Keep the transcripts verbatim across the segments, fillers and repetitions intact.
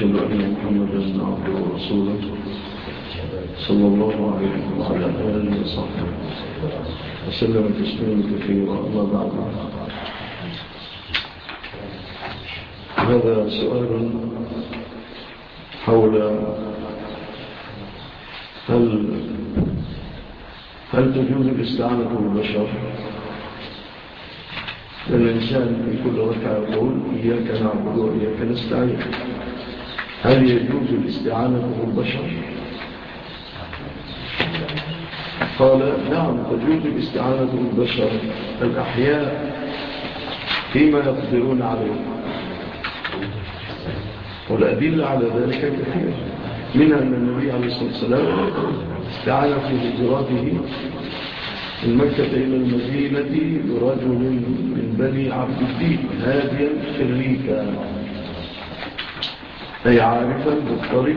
وأشهد أن محمدا عبده ورسوله صلى الله عليه وعلى آله وصحبه وسلم تسليما كثيرا. أما بعد، هذا سؤال حول هل هل تجوز الاستعانة بالبشر؟ الإنسان في كل ركعة يقول إياك نعبد وإياك نستعين. هل يجوز الاستعانة بالبشر؟ قال نعم، تجوز الاستعانة بالبشر الأحياء فيما يقدرون عليه، والأدلة على ذلك كثير، منها أن النبي عليه الصلاة والسلام استعان في هجرته من مكة إلى المدينة برجل من بني عبد الدين هاديا شريكا، أي عارفا بالطريق.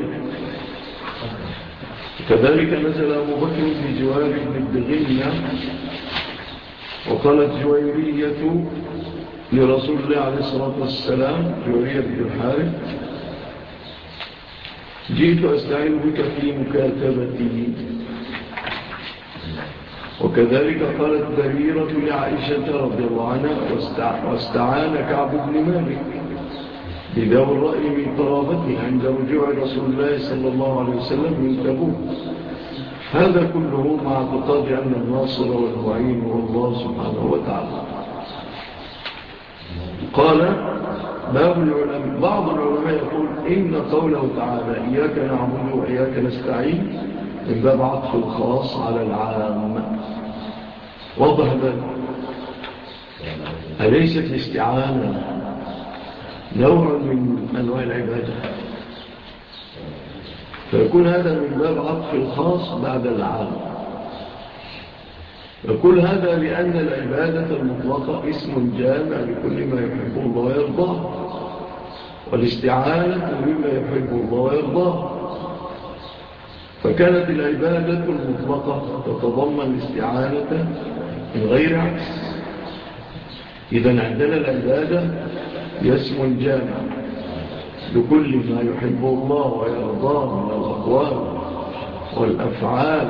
كذلك نزل أبو بكر في جوار ابن الدغنة، وقالت جويرية لرسول الله عليه الصلاة والسلام، جويرية بن الحارث: جئت أستعين بك في مكاتبتي. وكذلك قالت بريرة لعائشة رضي الله عنها: واستعان كعب بن مالك بذوي الرأي من قرابته عند رجوع رسول الله صلى الله عليه وسلم من تبوك. هذا كله مع اعتقاد أن الناصر والمعين هو الله سبحانه وتعالى. قال باب العلماء، بعض العلماء يقول إن قوله تعالى إياك نعبد وإياك نستعين من باب عطف الخاص على العام. وضح ذلك. أليست الاستعانة نوع من أنواع العبادة؟ فيكون هذا من باب عطف الخاص بعد العام. يقول هذا لأن العبادة المطلقة اسم جامع لكل ما يحبه الله ويرضاه، والاستعانة مما يحبه الله ويرضاه، فكانت العبادة المطلقة تتضمن الاستعانة من غير عكس. إذن عندنا العبادة اسم جامع لكل ما يحبه الله ويرضاه من الأقوال والأفعال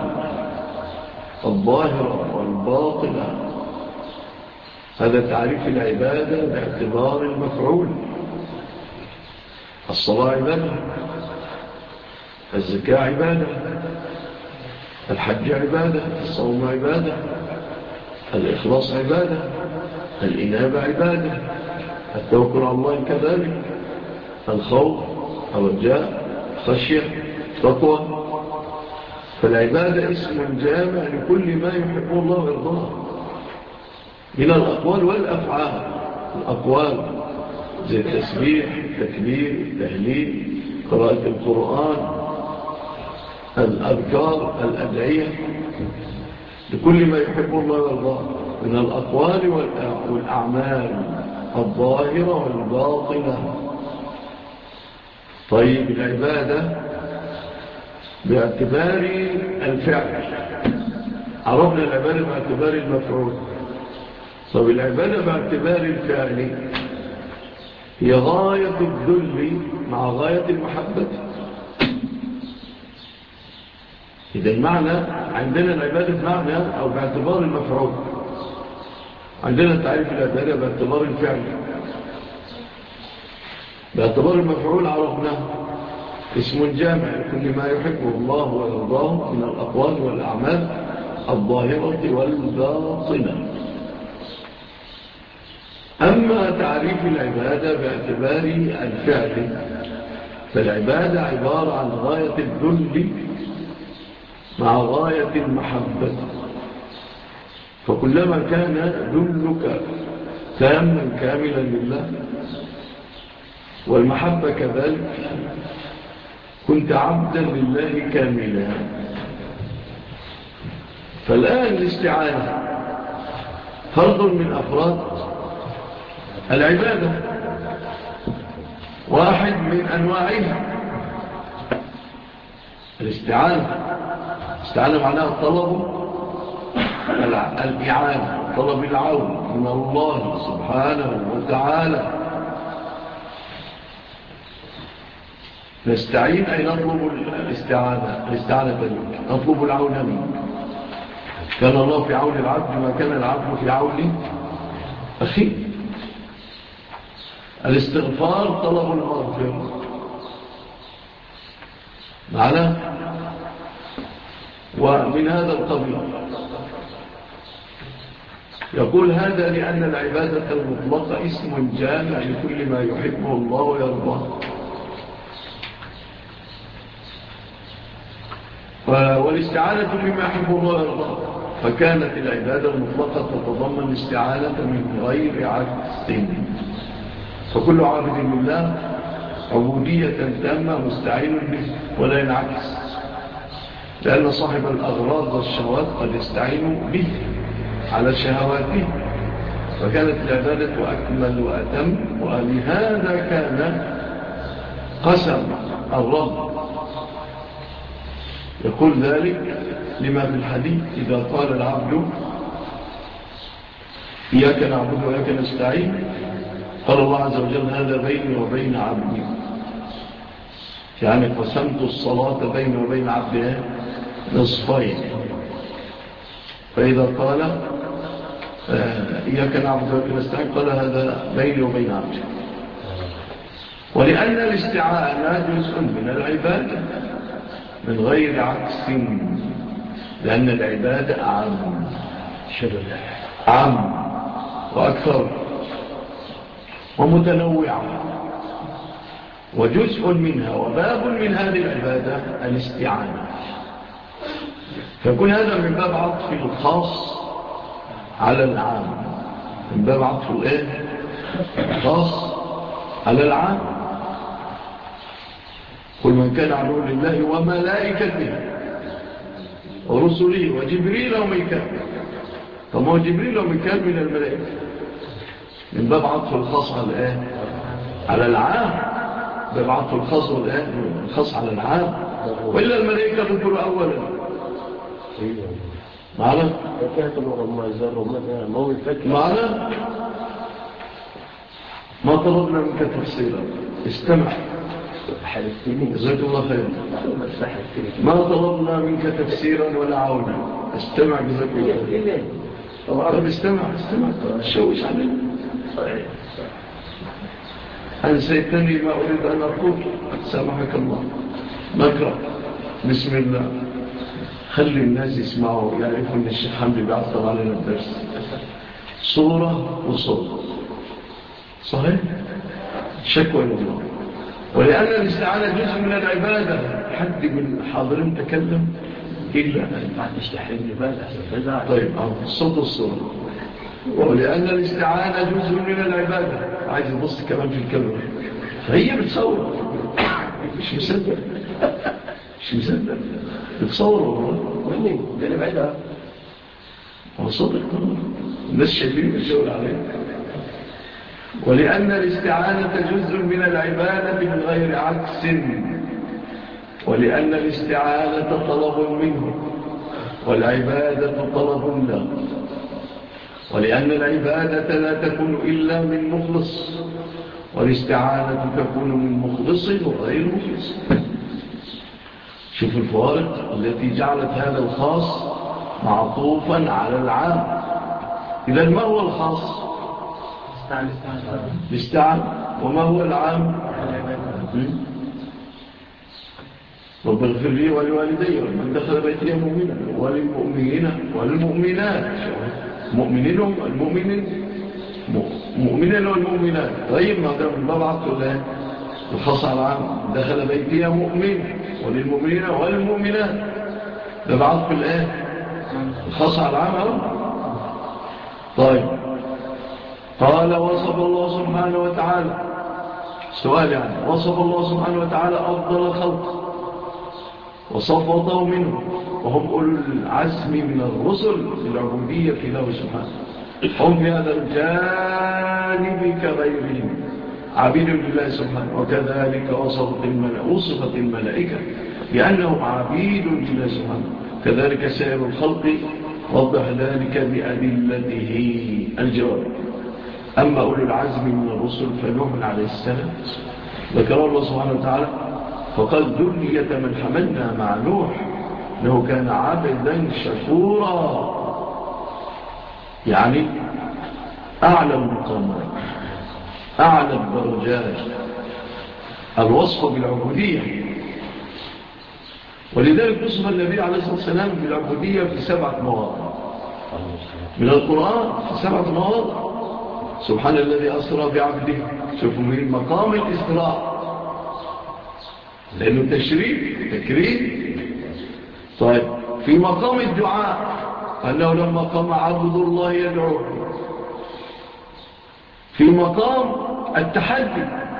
الظاهرة والباطنة. هذا تعريف العبادة باعتبار المفعول. الصلاة عبادة، الزكاة عبادة، الحج عبادة، الصوم عبادة، الإخلاص عبادة، الإنابة عبادة، التوكل على الله كذلك، الخوف، الرجاء، خشية، تقوى. فالعبادة اسم جامع لكل ما يحبه الله ويرضاه من الأقوال والأفعال. الأقوال زي التسبيح، التكبير، التهليل، قراءة القرآن، الأذكار، الأدعية، لكل ما يحبه الله ويرضاه من الأقوال والأعمال الظاهرة والباطنة. طيب العبادة باعتبار الفعل، عرفنا العبادة باعتبار المفعول. طيب العبادة باعتبار الفعل هي غاية الذل مع غاية المحبة. إذا المعنى عندنا العبادة بمعنى أو باعتبار المفعول. عندنا تعريف العبادة باعتبار الفعل. باعتبار المفعول عرفناه اسم جامع لكل ما يحبه الله ويرضاه من الأقوال والأعمال الظاهرة والباطنة. أما تعريف العبادة باعتبار الفعل، فالعبادة عبارة عن غاية الذل مع غاية المحبة. فكلما كان ذلك تاما كاملا لله والمحبة كذلك كنت عبدا لله كاملا. فالآن الاستعانة فرد من أفراد العبادة، واحد من أنواعها. الاستعانة استعانة معناها الطلب، الإعانة، طلب العون من الله سبحانه وتعالى. نستعين أي نطلب الاستعانة الاستعانة منك، نطلب العون منك. كان الله في عون العبد ما كان العبد في عون أخيه. الاستغفار طلب المغفرة معنا. ومن هذا القبيل يقول هذا لأن العبادة المطلقة اسم جامع لكل ما يحبه الله ويرضاه، والاستعانة بما يحبه الله ويرضاه، فكانت العبادة المطلقة تتضمن الاستعانة من غير عكس. فكل عابد لله عبودية تامة مستعين به ولا ينعكس، لأن صاحب الأغراض والشهوات قد يستعين به على شهواته، فكانت العبادة أكمل وأتم. ولهذا كان قسم الرب يقول ذلك لما في الحديث إذا قال العبد إياك نعبد وإياك نستعين، قال الله عز وجل هذا بيني وبين عبدي، يعني قسمت الصلاة بيني وبين عبدي نصفين. فإذا قال إياك نعبد وإياك نستعين قال هذا بيني وبين عبدي. ولأن الاستعانة جزء من العبادة من غير عكس، لأن العبادة أعم عام وأكثر ومتنوعة، وجزء منها وباب من هذه العبادة الاستعانة. فيكون هذا من باب عطف الخاص على العام، من باب عطف الخاص على العام. كل من كان عدو لله وملائكته ورسله وجبريل وميكال. طب هو جبريل وميكال من الملائكة، من باب عطف الخاص على الآن على العام، باب عطف الخاص والآن الخاص على العام. وإلا الملائكة ذكروا أولا معنا معنا ما طلبنا منك تفسيرا، استمع جزاك الله خير. ما طلبنا منك تفسيرا ولا عونا، استمع جزاك الله خير. طب استمع استمع شوش علينا. أنسيتني ما أريد أن أقول، سامحك الله. نقرأ بسم الله، خلي الناس يسمعوا يعرفوا أن الشيخ حمدي بيعطل علينا الدرس. صورة وصورة صحيح، شكوى الله. ولأن الاستعانة جزء من العبادة. حد من الحاضرين تكلم إلا أن تستحرمني بالأسف. طيب الصوت والصورة. ولأن الاستعانة جزء من العبادة. عايز يبص كمان في الكاميرا، فهي بتصور مش مصدق مش مصدق بتصور والله. وإني ده اللي بعدها هو صدق الناس شايفين الشغل عليه. ولأن الاستعانة جزء من العبادة من غير عكس، ولأن الاستعانة طلب منه والعبادة طلب له، ولأن العبادة لا تكون إلا من مخلص، والاستعانة تكون من مخلص وغير مخلص. شوف الفوارق التي جعلت هذا الخاص معطوفا على العام. إذن ما هو الخاص؟ الاستعانة. وما هو العام؟ رب اغفر لي ولوالدي ومن دخل بيتي مؤمنا وللمؤمنين والمؤمنات. مؤمنين المؤمنين مؤمنين والمؤمنات. طيب ما ده من باب عطف الله الخاص على العام. دخل بيتي مؤمن وللمؤمنين والمؤمنات، ده بعطف الله الخاص على العام. طيب قال وصف الله سبحانه وتعالى، سؤال يعني، وصف الله سبحانه وتعالى أفضل الخلق وصفته منه وهم أولو العزم من الرسل العبودية له سبحانه. هم في هذا الجانب كغيرهم عبيد لله سبحانه. وكذلك وصفت الملائكة, وصفت الملائكة لأنهم عبيد لله سبحانه. كذلك سائر الخلق وضح ذلك بأدلته. الجواب: أما أولو العزم من الرسل فنوح عليه السلام ذكر الله سبحانه وتعالى فقال ذرية من حملنا مع نوح إنه كان عبدا شكورا، يعني أعلى المقامات، أعلى الدرجات، الوصف بالعبودية. ولذلك وصف النبي عليه الصلاة والسلام بالعبودية في سبعة مواضع من القرآن، في سبعة مواضع. سبحان الذي أسرى بعبده، شوفوا من مقام الإسراء لأنه تشريف تكريم. طيب في مقام الدعاء أنه لما قام عبد الله يدعوه. في مقام التحدي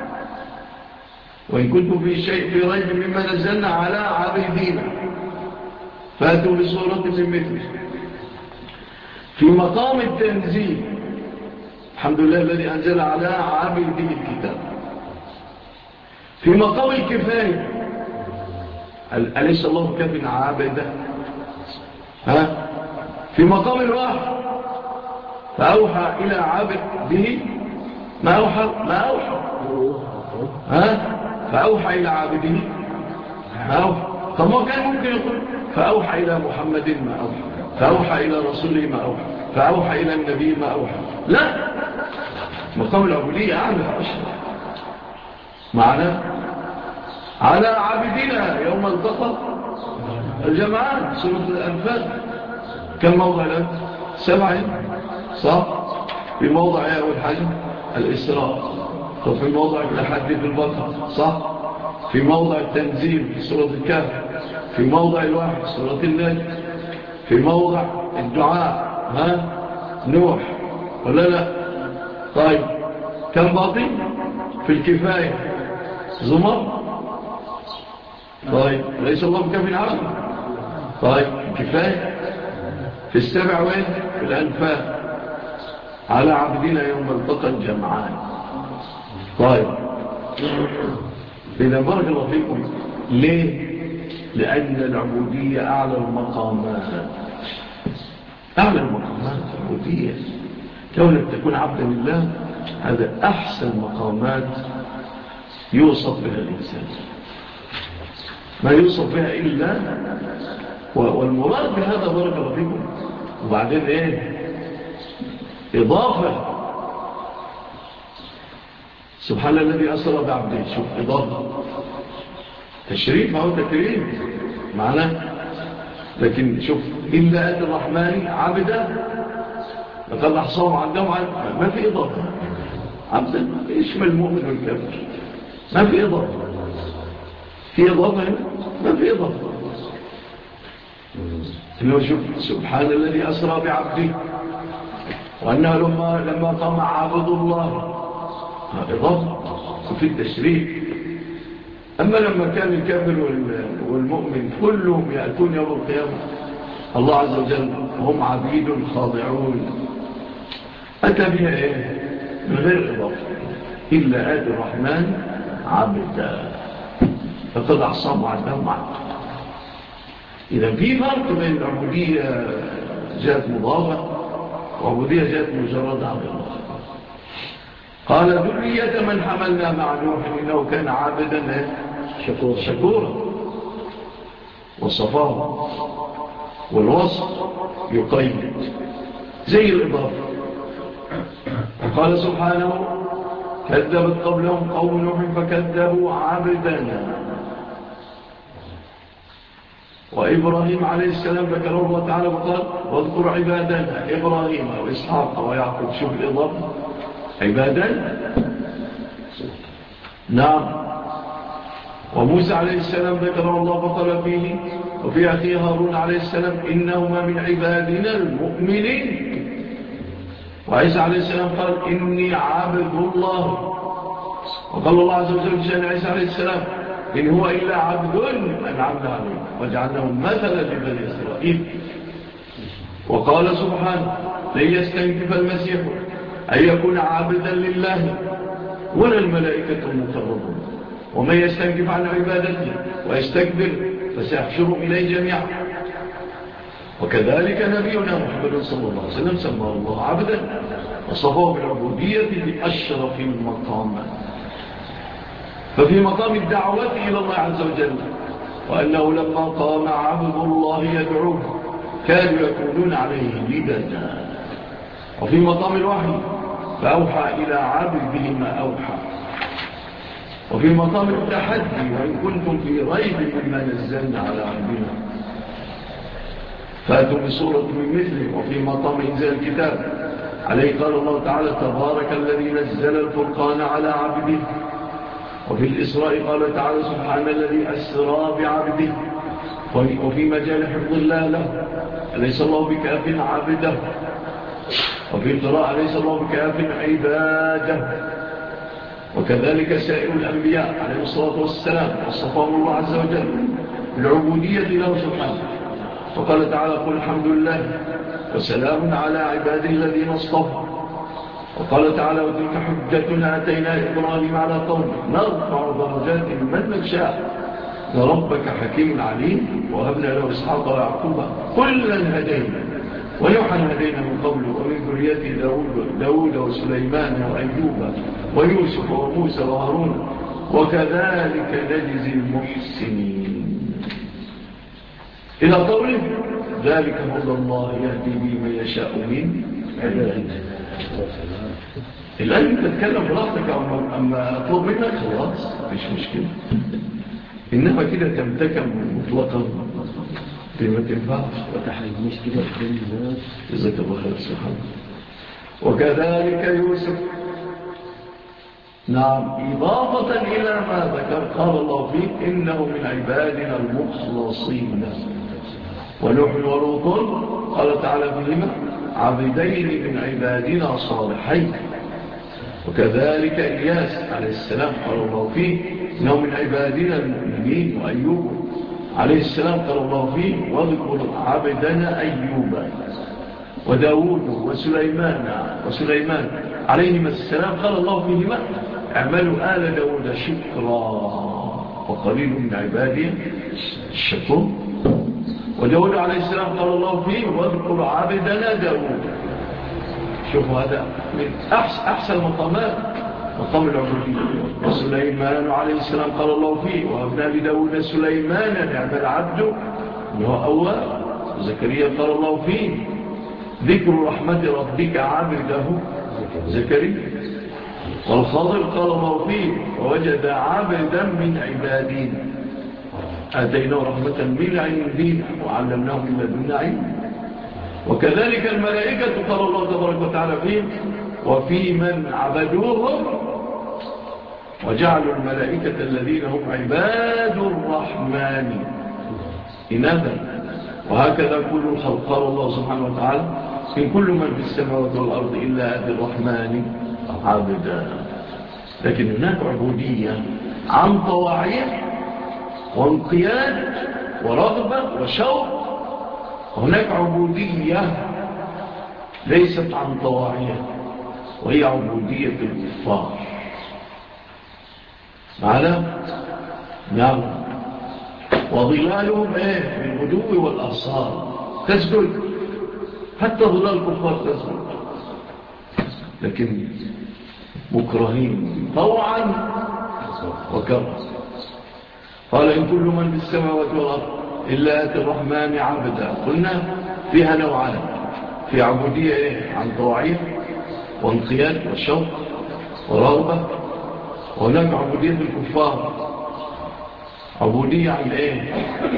وإن كنتم في شيء في ريب مما نزلنا على عبيدنا فاتوا بصورة من مثله. في مقام التنزيل الحمد لله الذي أنزل على عبيده الكتاب. في مقام الكفاية أليس الله كاف عابدا؟ ها؟ في مقام الوحي فأوحى إلى عبده ما أوحى ما أوحى ها؟ فأوحى إلى عبده ما أوحى. طب ما كان ممكن يقول فأوحى إلى محمد ما أوحى، فأوحى إلى رسوله ما أوحى، فأوحى إلى النبي ما أوحى. لا، مقام العبودية أعلى أشرف معنا على عبدنا يوم التقى الجمعان. سورة الأنفال كم موضع الآن؟ سبعة صح؟ في موضع أول حاجة الإسراء، طب في موضع التحدي في البقرة صح؟ في موضع التنزيل في سورة الكهف، في موضع الوحي سورة النجم، في موضع الدعاء ها نوح ولا لا؟ طيب كم باقي؟ في الكفاية زمر. طيب ليس الله بكافٍ عبد. طيب الكفاية في السبع وين؟ في الأنفال على عبدنا يوم التقى الجمعان. طيب إذا بارك الله فيكم. ليه؟ لأن العبودية أعلى المقامات، أعلى المقامات العبودية. كونك تكون عبدا لله هذا أحسن مقامات يوصف بها الإنسان، ما يوصف بها إلا. والمراد بهذا بارك الله فيكم. وبعدين إيه؟ إضافة. سبحان الذي أسرى بعبده، شوف إضافة تشريف أو تكريم معناه. لكن شوف إلا أتى الرحمن عبدا لقد أحصاهم عندهم عن ما في إضافة. عبدا يشمل المؤمن والكافر، ما في إضافة. في إضافة هنا؟ ما في إضافة. إنه شوف سبحان الذي أسرى بعبده وأنه لما, لما قام عبد الله إضافة في التشريف. أما لما كان الكافر والمؤمن كلهم يأتون يوم القيامة الله عز وجل هم عبيد خاضعون، أتى بها إيه؟ من غير إضافة. إلا آتي الرحمن عبدا فقد أحصاهم عندهم عبدا. إذا في فرق بين العبودية جاءت مضافة وعبودية جاءت مجرد عبد الله. قال ذرية من حملنا مع نوح إنه كان عابدا شكورا, شكورا. والصفاء والوصف يقيد زي الإضافة. قال سبحانه كذبت قبلهم قوم نوح فكذبوا عبدنا. وإبراهيم عليه السلام ذكره الله تعالى وقال واذكر عبادنا إبراهيم وإسحاق ويعقوب. شوف الإضافة عبادا. نعم. وموسى عليه السلام ذكره الله فقال فيه وفي أخيه هارون عليه السلام إنهما من عبادنا المؤمنين. وعيسى عليه السلام قال إني عبد الله. وقال الله عز وجل بشأن عيسى عليه السلام إن هو إلا عبد أنعمنا عليه وجعلناه مثلا لبني إسرائيل. وقال سبحانه لن يستنكف المسيح أن يكون عبدا لله ولا الملائكة المقربون ومن يستنكف عن عبادته ويستكبر فسيحشر إليه جميعا. وكذلك نبينا محمد صلى الله عليه وسلم سماه الله عبدا وصفاه بالعبودية بأشرف المقامات. ففي مقام الدعوة إلى الله عز وجل، وأنه لما قام عبد الله يدعوه كانوا يقولون عليه لدنا. وفي مقام الوحي فأوحى إلى عبده ما أوحى. وفي مقام التحدي وإن كنتم في ريب مما نزلنا على عبدنا فأتوا بصورة من مثله. وفي مقام إنزال الكتاب عليه قال الله تعالى تبارك الذي نزل الفرقان على عبده. وفي الإسراء قال تعالى سبحان الذي أسرى بعبده. وفي مجال حفظ الله له أليس الله بكاف عبده. وفي قراءة أليس الله بكاف عباده. وكذلك سائر الأنبياء عليه الصلاة والسلام وصفهم الله عز وجل بالعبودية له سبحانه. وقال تعالى قل الحمد لله وسلام على عباده الذين اصطفى. وقال تعالى وتلك حجتنا أتينا إبراهيم على قومه نرفع درجات من نشاء وربك حكيم عليم. وهبنا له إسحاق ويعقوب كلا هدينا ونوحا هدينا من قبل ومن ذريته داود, داود وسليمان وأيوب ويوسف وموسى وهارون وكذلك نجزي المحسنين إلى قوله ذلك هدى الله يهدي به من يشاء من عباده. الآن أنت تتكلم براحتك أما أطلب منك خلاص مش مشكلة، إنما كده تمتكن مطلقا بما تنفعش وتحرج مشكلة بين الناس. جزاك الله خير سبحانه. وكذلك يوسف نعم إضافة إلى ما ذكر قال الله فيه إنه من عبادنا المخلصين. ونوح ولوط قال تعالى فيهما عبدين من عبادنا صالحين. وكذلك إلياس عليه السلام قال الله فيه إنه من عبادنا المؤمنين. وأيوب عليه السلام قال الله فيه واذكر عبدنا أيوب. وداود وسليمان وسليمان عليهما السلام قال الله فيهما اعملوا آل داود شكرا وقليل من عبادي الشكور. وداود عليه السلام قال الله فيه واذكر عبدنا داود. شوفوا هذا من أحسن, أحسن مقامات مقام العبودية. وسليمان عليه السلام قال الله فيه وهبنا لداود سليمان نعم العبد وهو أول. زكريا قال الله فيه ذكر رحمة ربك عبده زكريا. والخضر قال الله فيه ووجد عبدا من عبادين آتيناه رحمة من عندنا وعلمناه من لدنا علما. وكذلك الملائكة قال الله تبارك وتعالى فيه وفي من عبدوهم وجعلوا الملائكة الذين هم عباد الرحمن إناثا. وهكذا كل الخلق قال الله سبحانه وتعالى إن كل من في السماوات والأرض إلا آتي الرحمن عبدا. لكن هناك عبودية عن طواعية وانقياد ورغبة وشوق. هناك عبودية ليست عن طواعية وهي عبودية الكفار. معنا؟ نعم. وظلالهم ايه بالغدو والأصال تسجد حتى ظلال الكفار تسجد لكن مكرهين طوعا وكرها. قال إن كل من في السماوات والأرض إلا آتي الرحمن عبدا. قلنا فيها نوعان في عبودية إيه؟ عن طواعية وانقياد وشوق ورغبة. وهناك عبودية الكفار عبودية عن إيه؟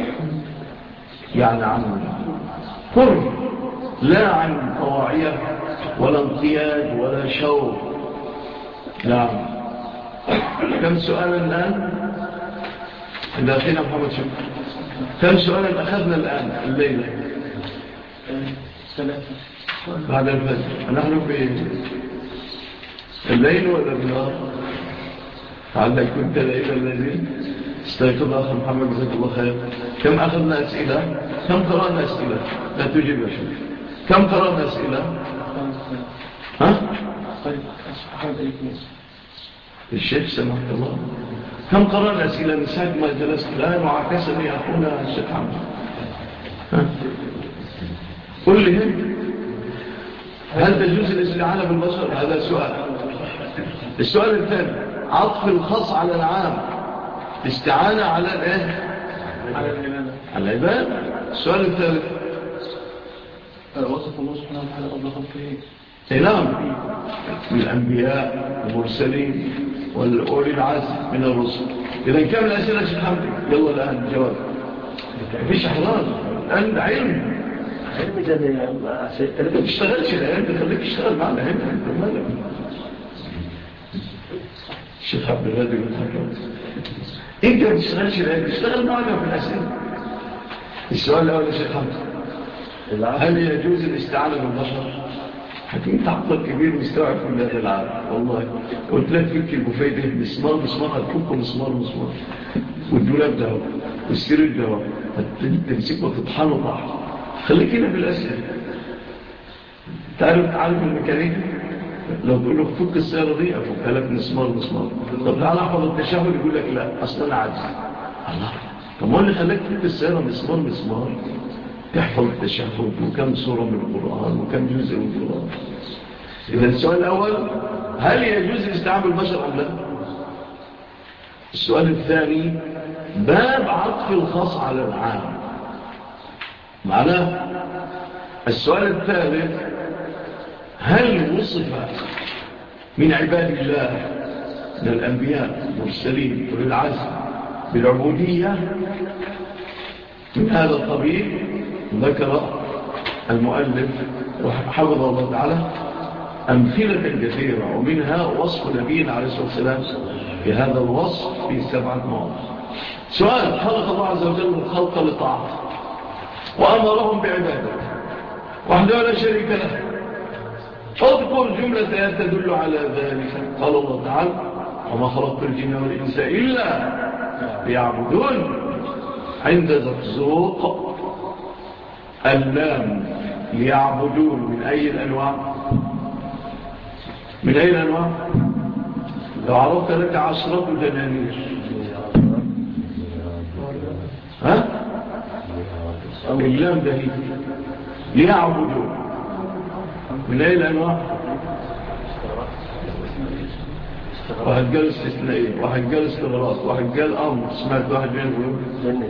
يعني عن كره لا عن طواعية ولا انقياد ولا شوق. نعم. كم سؤال الآن عند أخينا محمد شكر؟ كم سؤالا أخذنا الآن الليلة؟ ثلاثة بعد الفجر. نحن في الليل ولا النهار؟ عندك كنت الليلة الذي استيقظ أخي محمد جزاك الله خير. كم أخذنا أسئلة؟ كم قرأنا أسئلة؟ لا تجيب يا شيخ. كم قرأنا أسئلة؟ ها؟ الشيخ سمحت الله كم قرأنا أسئلة من ساعة ما جلست الآن وعكسني أخونا الشيخ حمد. قل لي هل تجوز الاستعانة بالبشر؟ هذا سؤال. السؤال الثاني عطف الخاص على العام استعانة على الايه؟ على العبادة. على العبادة. السؤال الثالث وصف الله سبحانه وتعالى قبل خلقه نعم الأنبياء والمرسلين والأولي العزم من الرسل. إذا كم الأسئلة شيخ حمدي؟ يلا الآن الجواب. مفيش احراج الآن ده علم علم ده انت ما تشتغلش العلم خليك تشتغل معنا هنا انت مالك. الشيخ عبد الغادي يقول انت ما تشتغلش العلم تشتغل معنا في الأسئلة. السؤال الأول يا شيخ حمدي هل يجوز الاستعانة بالبشر؟ حكيم تعطل كبير مستوعب كل هذا العالم والله. قلت لك فك البوفيه ده مسمار مسمار هتفكه مسمار مسمار والدولاب ده والسرير ده تمسكه وتطحنه طحن. خليك هنا في الأسئلة. تعرف تعرف الميكانيكا لو تقول له فك السيارة دي أفكها لك مسمار مسمار. طب تعالى احفظ التشهد يقول لك لا أصلا أنا عاجز. الله طب ما اللي خلاك فك السيارة مسمار مسمار تحفظ التشهد وكم سورة من القرآن وكم جزء من القرآن. إذا السؤال الأول هل يجوز الاستعانة بالبشر أم لا؟ السؤال الثاني باب عطف الخاص على العام معناه. السؤال الثالث هل وصف من عباد الله من الأنبياء المرسلين وللعزم بالعبودية من هذا القبيل؟ ذكر المؤلف وحفظه الله تعالى أمثلة كثيرة ومنها وصف نبينا عليه الصلاة والسلام في هذا الوصف في سبعة مواضع. سؤال خلق الله عز وجل الخلق لطاعته وأمرهم بعبادته وحده لا شريك له. اذكر جملة آيات تدل على ذلك. قال الله تعالى وما خلقت الجن والإنس إلا ليعبدون. عند زقزوق اللام ليعبدون من أي الأنواع؟ من أي الأنواع؟ لو عرفت لك عشرة دنانير ها؟ اللام ده هي ليعبدون من أي الأنواع؟ واحد قال استثنائي واحد قال استغراق واحد قال أمر. سمعت واحد بين يقول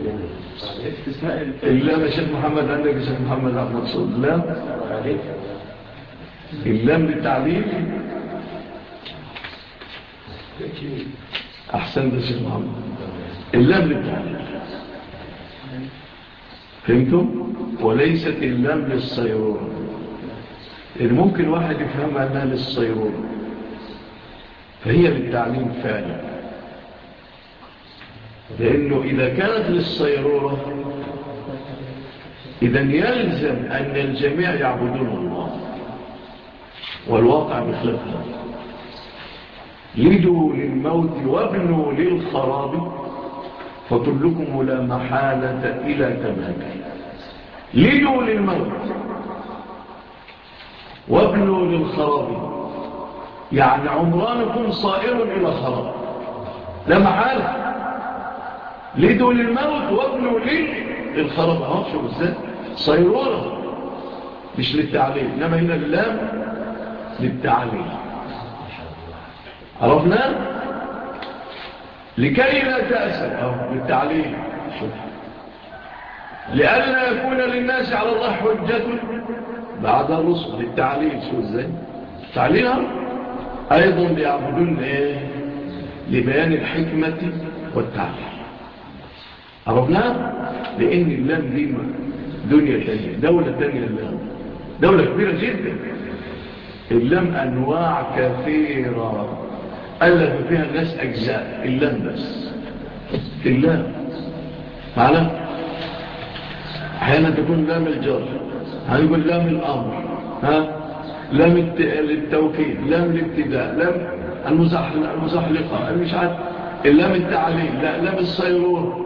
اللام يا شيخ محمد عندك يا شيخ محمد عبد المقصود اللام اللام للتعليل. أحسن يا شيخ محمد اللام للتعليل فهمتم؟ وليست اللام للصيرورة. إذا ممكن واحد يفهمها أنها للصيرورة فهي للتعليم فعلا. لأنه إذا كانت للصيرورة إذن يلزم أن الجميع يعبدون الله والواقع بخلافها. لدوا للموت وابنوا للخراب فكلكم لا محالة إلى تمام. لدوا للموت وابنوا للخراب يعني عمرانكم صائر إلى خراب لا محالة. لدوا للموت وابنوا للخراب. اهو شوف ازاي صيرورة مش للتعليل انما هنا اللام للتعليل. عرفنا لكي لا تأسف اهو للتعليل. شوف لئلا يكون للناس على الله حجة بعد الرسل للتعليل. شوف ازاي تعليلها ايضا ليعبدون ايه لبيان الحكمة والتعليل. عرفنا لان اللام دي دنيا تانية دولة تانية. اللام دولة كبيرة جدا. اللام انواع كثيرة ألف فيها الناس اجزاء. اللام بس اللام معنا احيانا تكون لام الجر هنقول لام الامر ها لام التوكيد لام الابتداء لام المزحلقة مش عارف اللام التعليل لا لام الصيرور.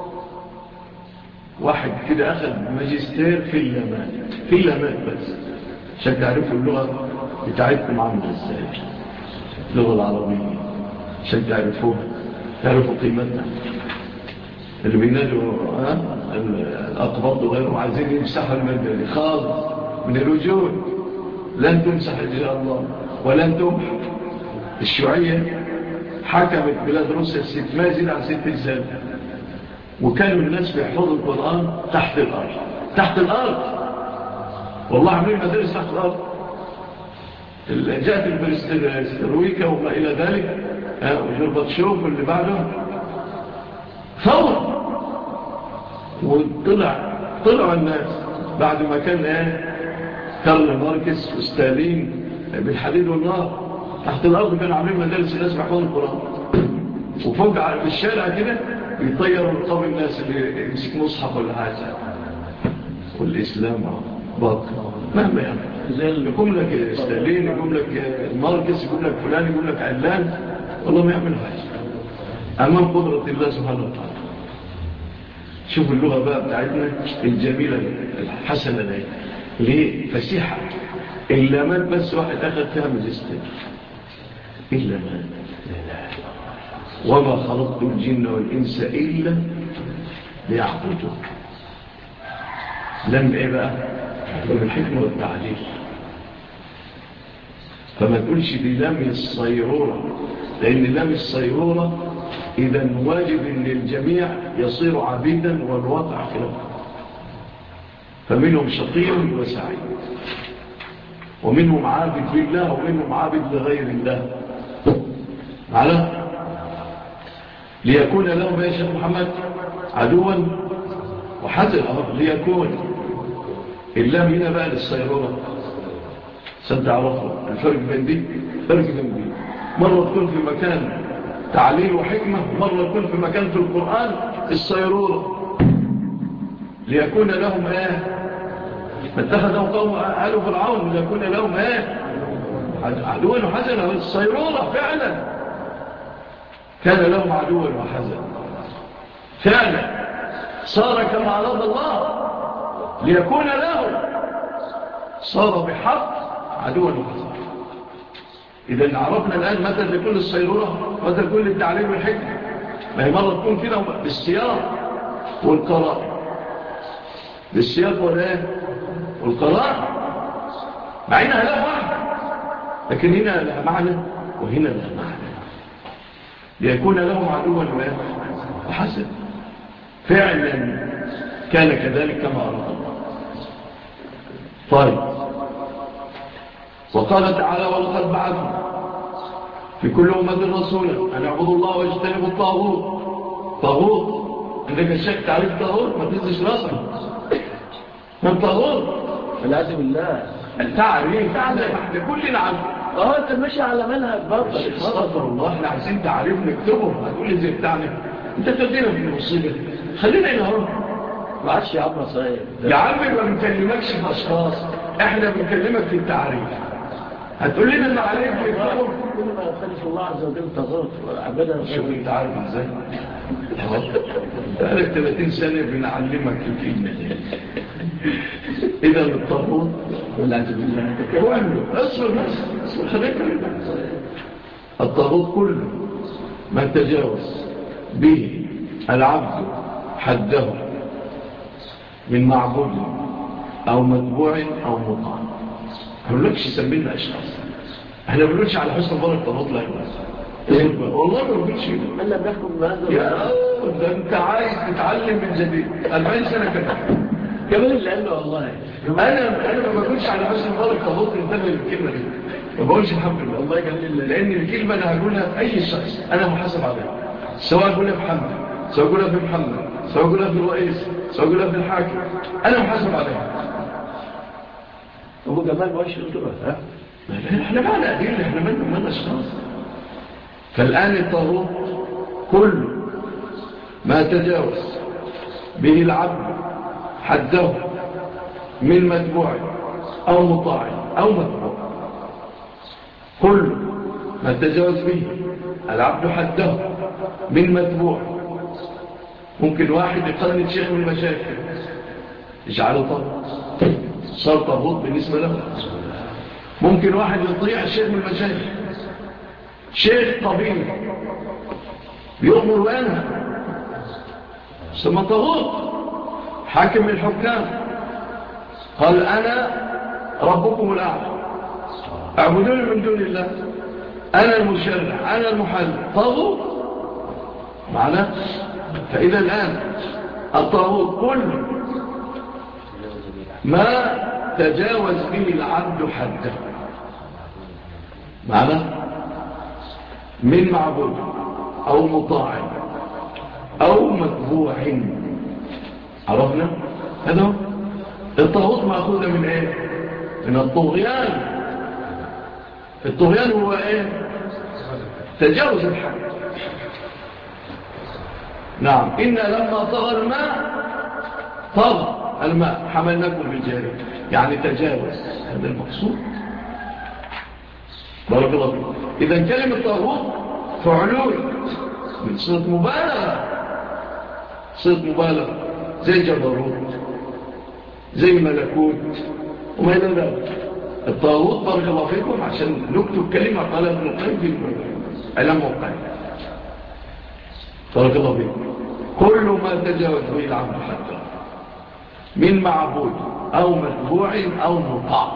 واحد كده أخذ ماجستير في اللامات في اللامات بس عشان تعرفوا اللغة بتاعتكم عاملة ازاي اللغة العربية عشان تعرفوها تعرفوا قيمتها. اللي بينادوا الأقباط وغيرهم عايزين يمسحوا المادة دي خالص من الوجود. لن تمسح إن شاء الله ولن تمحى. الشيوعية حكمت بلاد روسيا ست ما يزيد عن ست سنة، وكانوا الناس بيحفظوا القرآن تحت الأرض تحت الأرض والله عاملين مدارس تحت الأرض. جاءت البرسترويكا وما إلى ذلك وجربتشوف واللي بعده فور، وطلع طلعوا الناس بعد ما كان ايه كارل ماركس وستالين بالحديد والنار تحت الأرض كانوا عاملين مدارس الناس بيحفظوا القرآن، وفوق في الشارع كده يطيروا رقاب الناس اللي يمسك مصحف ولا حاجة. والإسلام باطل مهما يعني يقوم لك ستالين يقوم لك ماركس يقوم لك فلان يقوم لك علان، والله ما يعمل حاجة أمام قدرة الله سبحانه وتعالى. شوف اللغة بقى بتاعتنا الجميلة الحسنة دي ليه فسيحة. إلا مات بس واحد أخذ فيها ماجستير إلا مات. وما خلقت الجن والإنس إلا ليعبدون. لم إيه بقى بالحكمة والتعليل. فما تقولش دي لم الصيرورة، لأن لم الصيرورة إذا واجب للجميع يصير عبيدا والواقع خلافه. فمنهم شقي وسعيد، ومنهم عابد لله ومنهم عابد لغير الله. معنا ليكون لهم يا شيخ محمد عدوا وحزن ليكون. اللام هنا بقى للصيرورة سنتعرفوا الفرق بين دي فرق بين دي. مرة تكون في مكان تعليل وحكمة، مرة تكون في مكان في القرآن الصيرورة. ليكون لهم ايه فاتخذوا قوم آل فرعون ليكون لهم ايه عدوا وحزنا. الصيرورة فعلا كان لهم عدوا وحزنا فعلا، صار كما أراد الله ليكون لهم، صار بحق عدوا وحزنا. إذا عرفنا الآن متى تكون الصيرورة متى تكون للتعليم والحكمة. ما هي مرة تكون كده بالسياق والقراء، بالسياق والقراء مع إنها لا واحد، لكن هنا لها معنى وهنا لها معنى. ليكون لهم عدوا وحسن فعلا كان كذلك كما أراد الله. طيب وقال تعالى ولقد بعثنا في كل أمة رسولا أن اعبدوا الله واجتنبوا الطاغوت. طاغوت عندك الشك تعريف طاغوت ما تنزش راسك من طاغوت العزم الله التعريف احنا كلنا عارفين. اه انت ماشي على منهج برضه. استغفر الله احنا عايزين تعريف نكتبه. هتقول لي زي بتاعنا انت تدينا في المصيبه خلينا هنا اهو ما عادش يا عم صاير يا عم ما بنكلمكش في اشخاص، احنا بنكلمك في التعريف. هتقول لنا ان عليك نكتبه كل ما يخالف الله عز وجل طاغوت وعبادة. شوف انت عارف ازاي بقالك ثلاثين سنه بنعلمك الكلمه دي. اذا الطاغوت والعزم بالله كله اصبر بس اصبر خليك الطاغوت كله ما تجاوز به العبد حده من معبود او متبوع او مطاع. ما بنقولكش سمينا اشخاص، احنا ما بنقولش على حسن ظهر الطاغوت لا والله ما بنقولش الا بنحكم بهذا. يا ده انت عايز تتعلم من جديد. أربعين سنه كده كمان اللي قال له والله انا انا ما بقولش على حسن ظهر الطاغوت. انتبه للكلمه دي ما بقولش الحمد لله الله يجعل الله، لان الكلمه انا هقولها اي شخص انا محاسب عليها، سواء اقولها محمد سواء اقولها في محمد سواء اقولها في الرئيس سواء اقولها في الحاكم انا محاسب عليها. ابو جمال ما يشيل كده ها احنا معنا ادله احنا مالنا من اشخاص. فالان الطاغوت كل ما تجاوز به العبد حده من متبوع او مطاع او متبوع. كل ما تجاوز به العبد حده من متبوع. ممكن واحد يقلد شيخ من المشايخ يجعله طاغوت صار طاغوت بالنسبة له. ممكن واحد يطيع الشيخ من المشايخ، شيخ طبيب بيؤمر وينهى ثم طاغوت. حاكم من الحكام قال أنا ربكم الأعلى اعبدوني من دون الله أنا المشرع أنا المحل طاغوت معنا. فإذا الآن الطاغوت كل ما تجاوز به العبد حده معنا من معبود أو مطاع أو متبوع. عرفنا هذا الطاغوت مأخوذ من ايه؟ من الطغيان. الطغيان هو ايه؟ تجاوز الحد. نعم إن لما طغى الماء طغى الماء حملناكم بالجاري يعني تجاوز. هذا المقصود. بارك الله فيكم. إذا كلمة طاغوت فعلول من صيغة مبالغة. صيغة مبالغة زي جبروت زي ملكوت وما إلى ذلك. الطاغوت بارك الله فيكم عشان نكتب كلمة قال ابن القيم في علم موقع. بارك الله فيكم. كل ما تجاوز به العبد حتى من معبود أو متبوع أو مطاع.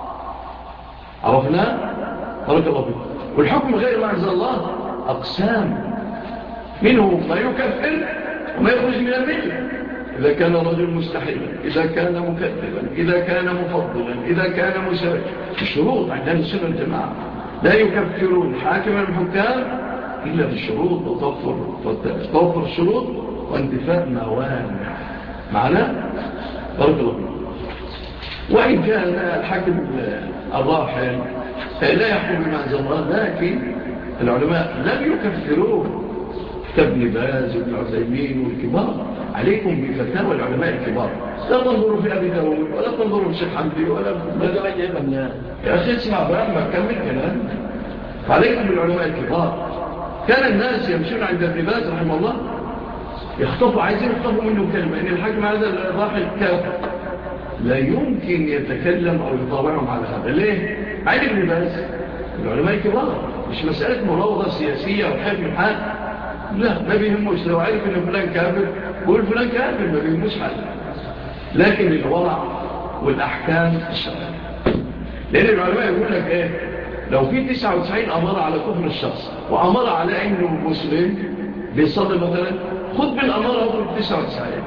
عرفنا؟ بارك الله فيكم. والحكم غير ما أنزل الله أقسام منه ما يكفر وما يخرج من الملة. إذا كان رجل مستحيلا إذا كان مكذبا إذا كان مفضلا إذا كان مساويا. الشروط عند أهل السنة والجماعة لا يكفرون حاكما الحكام إلا بالشروط وتوفر توفر الشروط وانتفاء موانع. معنا بارك الله فيكم. وإن كان الحاكم الراحل لا يحكم بما أنزل الله لكن العلماء لم يكفروه كابن باز وابن عثيمين والكبار. عليكم بفتاوى العلماء الكبار. لا تنظروا في أبي داود ولا تنظروا في الشيخ حمدي ولا يا أخي اسمع بقى ما كمل كلام. عليكم بالعلماء الكبار. كان الناس يمشون عند ابن باز رحمه الله يخطفوا عايزين يخطفوا منه كلمة إن الحاكم هذا الراحل كافر لا يمكن يتكلم أو يطاوعهم على هذا. ليه؟ عين ابن باز العلماء الكبار مش مسألة مراوضة سياسية وحيث من حال. لا ما بيهموش. لو عارف ان فلان كافر قول فلان كافر ما بيهموش حاجة. لكن الورع والأحكام الشرعية. لأن العلماء يقول لك ايه لو في تسعة وتسعين أمارة على كفر الشخص وأمارة على أنه مسلم بيصلي مثلا خذ بالأمارة أضرب تسعة وتسعين.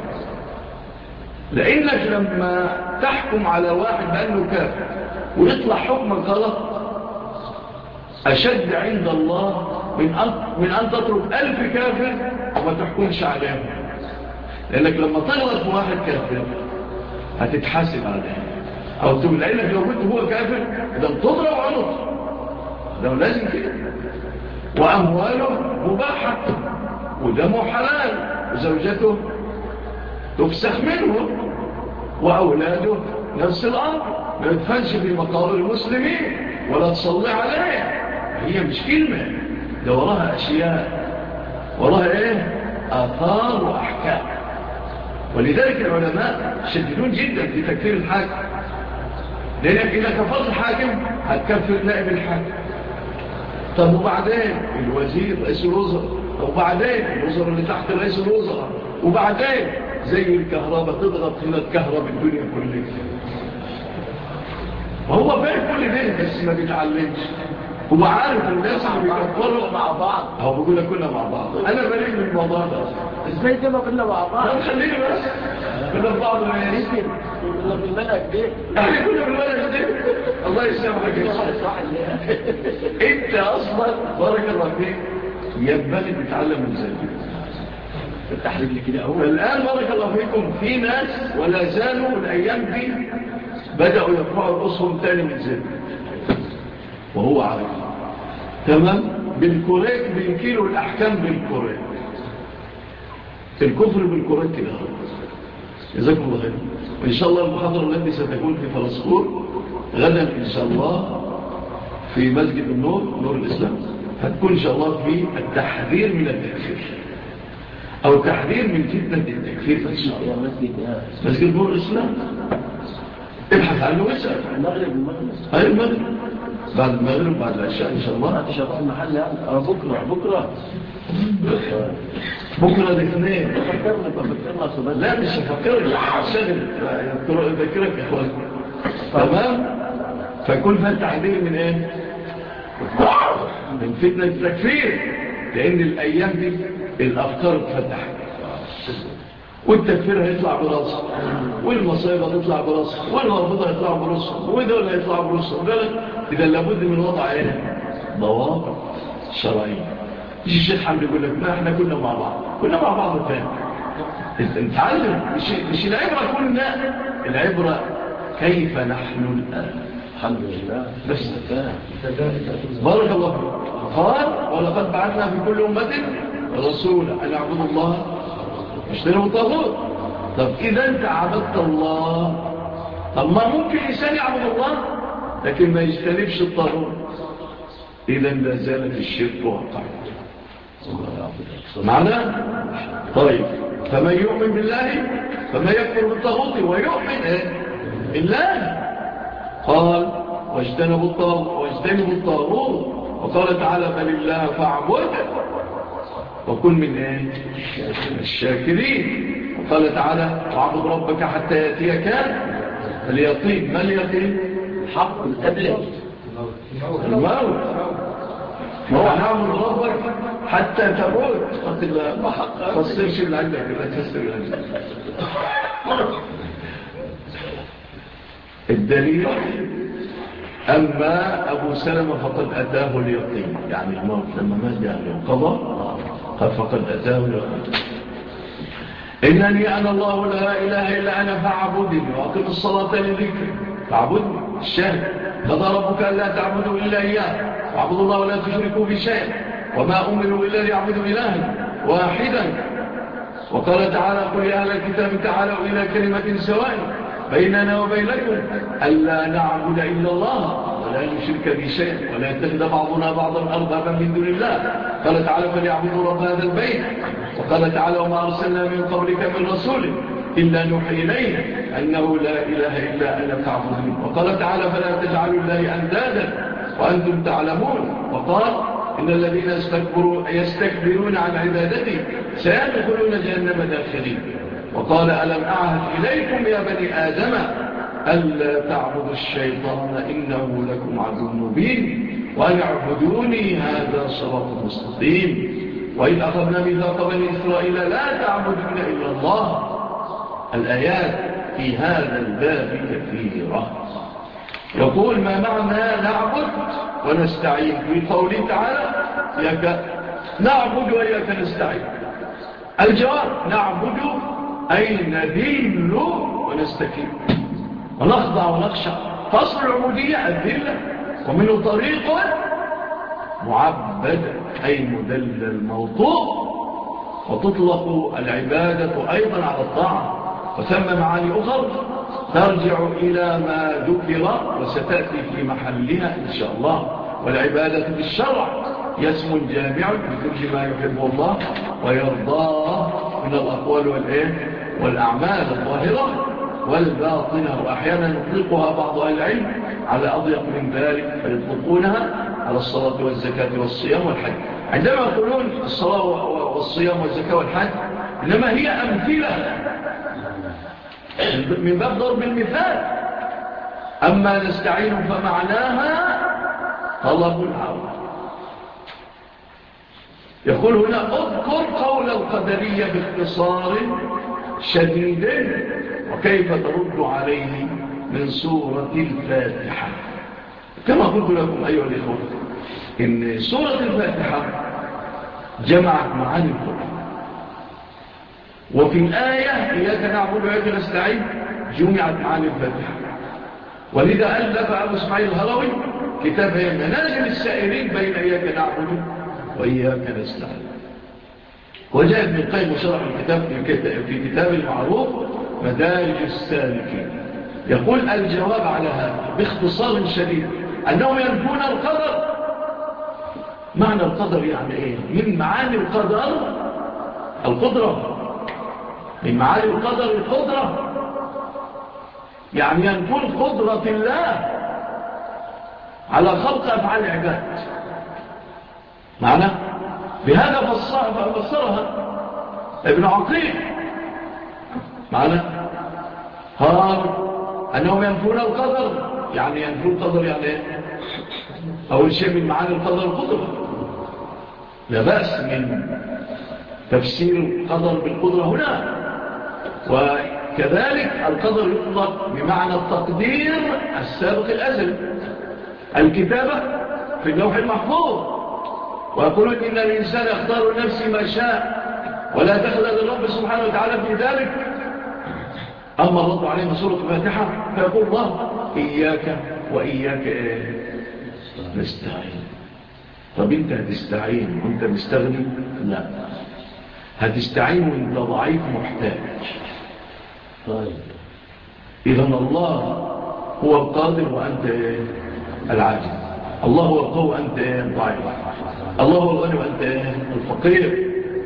لأنك لما تحكم على واحد بأنه كافر ويطلع حكمك غلط أشد عند الله من أن, من أن تطلب ألف كافر وما تحكمش عليهم. لأنك لما تغلط واحد كافر هتتحاسب عليه أو تقول لأنك لو قلت هو كافر إذا تضرب عنه ده لازم كده. وأمواله مباحة ودمه حلال وزوجته تفسخ منه وأولاده نفس الأمر ما يدفنش في مقابر المسلمين ولا تصلي عليه. هي مش كلمة ده وراها أشياء وراها إيه آثار وأحكام. ولذلك العلماء شديدون جدا في تكفير الحاكم. لأنك إذا كفرت الحاكم هتكفر نائب الحاكم. طب وبعدين الوزير رئيس الوزراء وبعدين الوزراء اللي تحت رئيس الوزراء وبعدين زي الكهرباء تضغط هنا الكهرباء الدنيا كلها. وهو فاهم كل ده بس ما بيتعلمش. هو عارف الناس اللي بيكفروا مع بعض. هو بيقول لك كلنا مع بعض. انا بريء من الموضوع ده. ازاي كده كلنا مع بعض؟ خليني بس كلنا بعض ما يمكن كلنا بالمنهج ده. احنا كلنا بالمنهج ده. الله يسامحك يا شيخ. انت اصلا بارك الله فيك ينبغي تتعلم من ذلك. التحريف اللي كده اهو. الان بارك الله فيكم في ناس ولا زالوا الايام دي بداوا يرفعوا رؤوسهم تاني من ذلك وهو عارف. تمام. بالكوريك بينكيلوا الأحكام بالكوريك. الكفر بالكوريك كده. جزاكم الله خير. وإن شاء الله المحاضرة التي ستكون في فلسطين غدا إن شاء الله في مسجد النور نور الإسلام هتكون إن شاء الله في التحذير من التكفير أو التحذير من فتنة التكفير إن شاء الله. مسجد نور الإسلام ابحث عنه واسأل. المغرب المغرب هاي المغرب بعد المغرب بعد العشاء إن شاء الله. هتشرح المحل يعني أه بكرة بكرة بكرة الاثنين. فكرنا فكرنا صباح. لا مش هفكرك شغل أذكرك يا إخوان. تمام. فيكون فالتحذير من إيه من فتنة التكفير، لأن الأيام دي الأفكار اتفتحت والتكفير هيطلع براسه والمصايب هتطلع براسه والمربوطة هيطلع براسه ودول هيطلع براسه. إذا لابد من وضع ايه؟ ضوابط شرعية. يجي الشيخ حمد يقول لك ما احنا كنا مع بعض، كنا مع بعض فين؟ نتعلم. مش, مش العبرة كنا، العبرة كيف نحن الآن. الحمد لله. بس بارك الله قال ولقد بعثنا في كل أمة رسولا أن يعبدوا الله اشتروا الطاغوت. طب إذا أنت عبدت الله، طب ما ممكن إنسان يعبد الله لكن ما يجتنبش الطاغوت، إذا لا زال في الشرك واقع. معنى طيب فمن يؤمن بالله فما يكفر بالطاغوت ويؤمن ايه بالله. قال واجتنبوا الطاغوت واجتنبوا الطاغوت وقال تعالى بل الله فاعبد وكن من ايه الشاكرين. وقال تعالى واعبد ربك حتى ياتيك اليقين. ما اليقين؟ الحق الأبلغ الموت. وعبد ربك حتى تموت. ما تصيرش اللي عندك لا تسر اللي عندك. الدليل أما أبو سلمة فقد أتاه اليقين، يعني الموت لما مات يعني القضاء قال فقد أتاه اليقين. إنني أنا الله لا إله إلا أنا فاعبدني وأقم الصلاة لذكري فاعبدني. الشاهد قضى ربك ألا تعبدوا إلا إياه واعبدوا الله ولا تشركوا بشيء وما أمروا إلا ليعبدوا إلها واحدا. وقال تعالى قل يا أهل الكتاب تعالوا إلى كلمة سواء بيننا وبينكم ألا نعبد إلا الله ولا نشرك بشيء ولا يتخذ بعضنا بعضا أربابا من دون الله. قال تعالى فليعبدوا رب هذا البيت. وقال تعالى وما أرسلنا من قبلك من رسول إلا نوحي إليه أنه لا إله إلا أنا فاعبدون. وقال تعالى فلا تجعلوا الله أندادا وأنتم تعلمون. وقال إن الذين يستكبرون, يستكبرون عن عبادتي سيدخلون جهنم داخلين. وقال ألم أعهد إليكم يا بني آدم ألا تعبدوا الشيطان إنه لكم عدو مبين وأن اعبدوني هذا صراط مستقيم. وإذ أخذنا ميثاق بني إسرائيل لا تعبدون إلا الله. الآيات في هذا الباب كثيرة. يقول ما معنى نعبد ونستعين في قوله تعالى إياك نعبد وإياك نستعين. الجواب نعبد أي نذل ونستكين ونخضع ونخشع. فأصل العبودية الذلة ومنه طريق معبد أي مدلل موضوع. وتطلق العبادة أيضا على الطاعة وثم معاني أخرى ترجع إلى ما ذكر وستأتي في محلها إن شاء الله. والعبادة بالشرع اسم جامع لكل ما يحب الله ويرضاه من الأقوال والإيه والأعمال الظاهرة والباطنة. وأحيانا يطلقها بعض أهل العلم على أضيق من ذلك فيطلقونها على الصلاة والزكاة والصيام والحج. عندما يقولون الصلاة والصيام والزكاة والحج إنما هي أمثلة من باب ضرب المثال. أما نستعين فمعناها طلب العون. يقول هنا اذكر قول القدرية باختصار شديد وكيف ترد عليه من سورة الفاتحة. كما قلت لكم أيها الإخوة إن سورة الفاتحة جمعت معاني القرآن. وفي الآية إياك نعبد وإياك نستعين جمعت معاني الفاتحة. ولذا ألف أبو اسماعيل الهروي كتاب منازل السائرين بين إياك نعبد وإياك نستعين. وجاء ابن القيم شرح الكتاب في كتاب المعروف مدارج السالكين. يقول الجواب على هذا باختصار شديد أنهم ينفون القدر. معنى القدر يعني إيه؟ من معاني القدر القدرة. من معاني القدر القدرة يعني ينفون قدرة الله على خلق أفعال العباد. معنى بهذا فسرها ابن عقيل. معنى قال أنهم ينفون القدر يعني ينفون القدر يعني إيه؟ أول شيء من معاني القدر القدرة. لا بأس من تفسير القدر بالقدرة هنا. وكذلك القدر يطلق بمعنى التقدير السابق الأزل، الكتابة في اللوح المحفوظ. ويقولون إن الإنسان يختار لنفسه ما شاء ولا دخل للرب سبحانه وتعالى في ذلك. أما الرد عليه سورة الفاتحة فيقول الله إياك وإياك إيه؟ نستعين. طب أنت هتستعين وأنت مستغني؟ لا، هتستعين وأنت ضعيف محتاج. طيب إذن الله هو القادر وأنت العاجز، الله هو القوي وأنت الضعيف، الله هو الغني وأنت الفقير.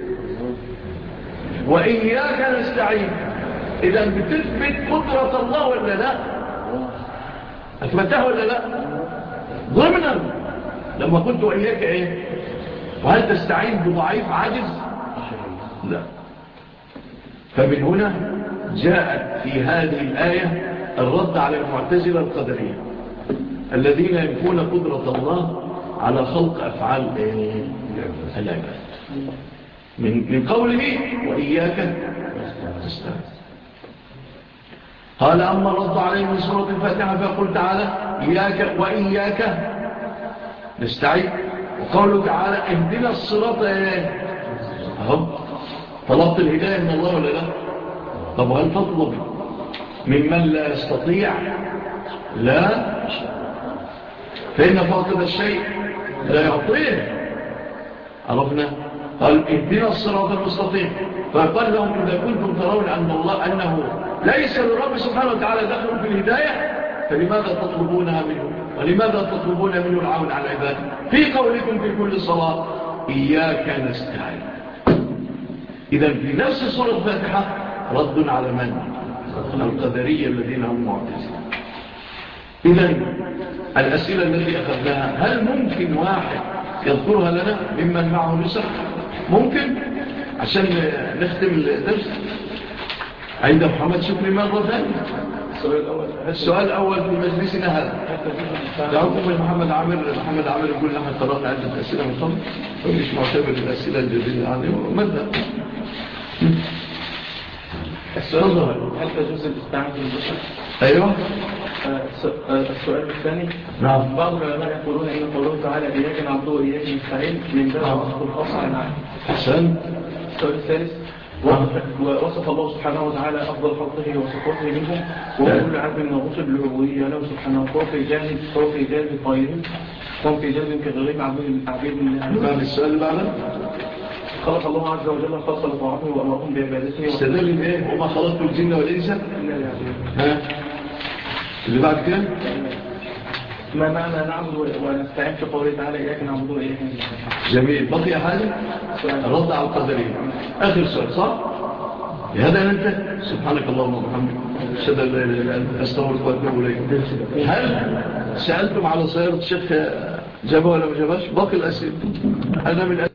وإياك نستعين، إذا بتثبت قدرة الله ولا لا؟ أثبتها ولا لا؟ ضمنا لما قلت وإياك إيه؟ وهل تستعين بضعيف عاجز؟ لا. فمن هنا جاءت في هذه الآية الرد على المعتزلة القدرية الذين ينفون قدرة الله على خلق أفعال العباد من من قوله وإياك نستعين. قال أما الرد عليه من سورة الفاتحة فيقول تعالى إياك وإياك نستعين، وقوله تعالى اهدنا الصراط أهو طلبت الهداية من الله ولا لا؟ طب هل تطلب ممن لا يستطيع؟ لا، فإن فاقد الشيء لا يعطيه. عرفنا؟ قال اهدنا الصراط المستقيم، فقال لهم إذا كنتم ترون أن الله أنه ليس للرب سبحانه وتعالى دخل في الهداية فلماذا تطلبونها منه؟ ولماذا تطلبون منه العون على العباد في قولكم في كل صلاة إياك نستعين؟ إذن في نفس سورة الفاتحة رد على من؟ القدرية الذين هم معتزلة. إذن الأسئلة التي أخذناها هل ممكن واحد يذكرها لنا ممن معه نسخ؟ ممكن عشان نختم الدرس عند محمد شكري مرة ثانية. السؤال الأول في مجلسنا هذا دعوكم من محمد عامر. محمد عامر يقول نحن طرقنا عدة أسئلة من قبل ومش معتبر الأسئلة الجديدة عنه. ماذا؟ السؤال هل تجوز الاستعانة بالبشر؟ أيوة. السؤال الثاني نعم. بعض العلماء يقولون إن قوله تعالى إياك نعبد وإياك نستعين من باب وصف الخاص عن العام. أحسن. السؤال الثالث ووصف الله سبحانه وتعالى أفضل خلقه وصفاته منهم وكل عبد من الرسل بالعبودية له سبحانه وهو في جانب هو في جانب الطائرين وهم في جانب كغيرهم عبيد الله. نعم. السؤال اللي بعده خلق الله عز وجل خاصة لطاعته وأمرهم بعبادته استدل بإيه؟ وما خلقت الجن والإنس ها اللي بعد كده ما معنى نعبد ونستعين في قوله تعالى إياك نعبد وإياك نستعين. جميل. بقي حاجة الرد على القدرية آخر سؤال صح؟ لهذا أنت سبحانك اللهم وبحمدك أشهد أن لا إله إلا أنت أستغفرك وأتوب إليك. هل سألتم على صيغة الشيخ جابه ولا ما جابهاش؟ باقي الأسئلة أنا من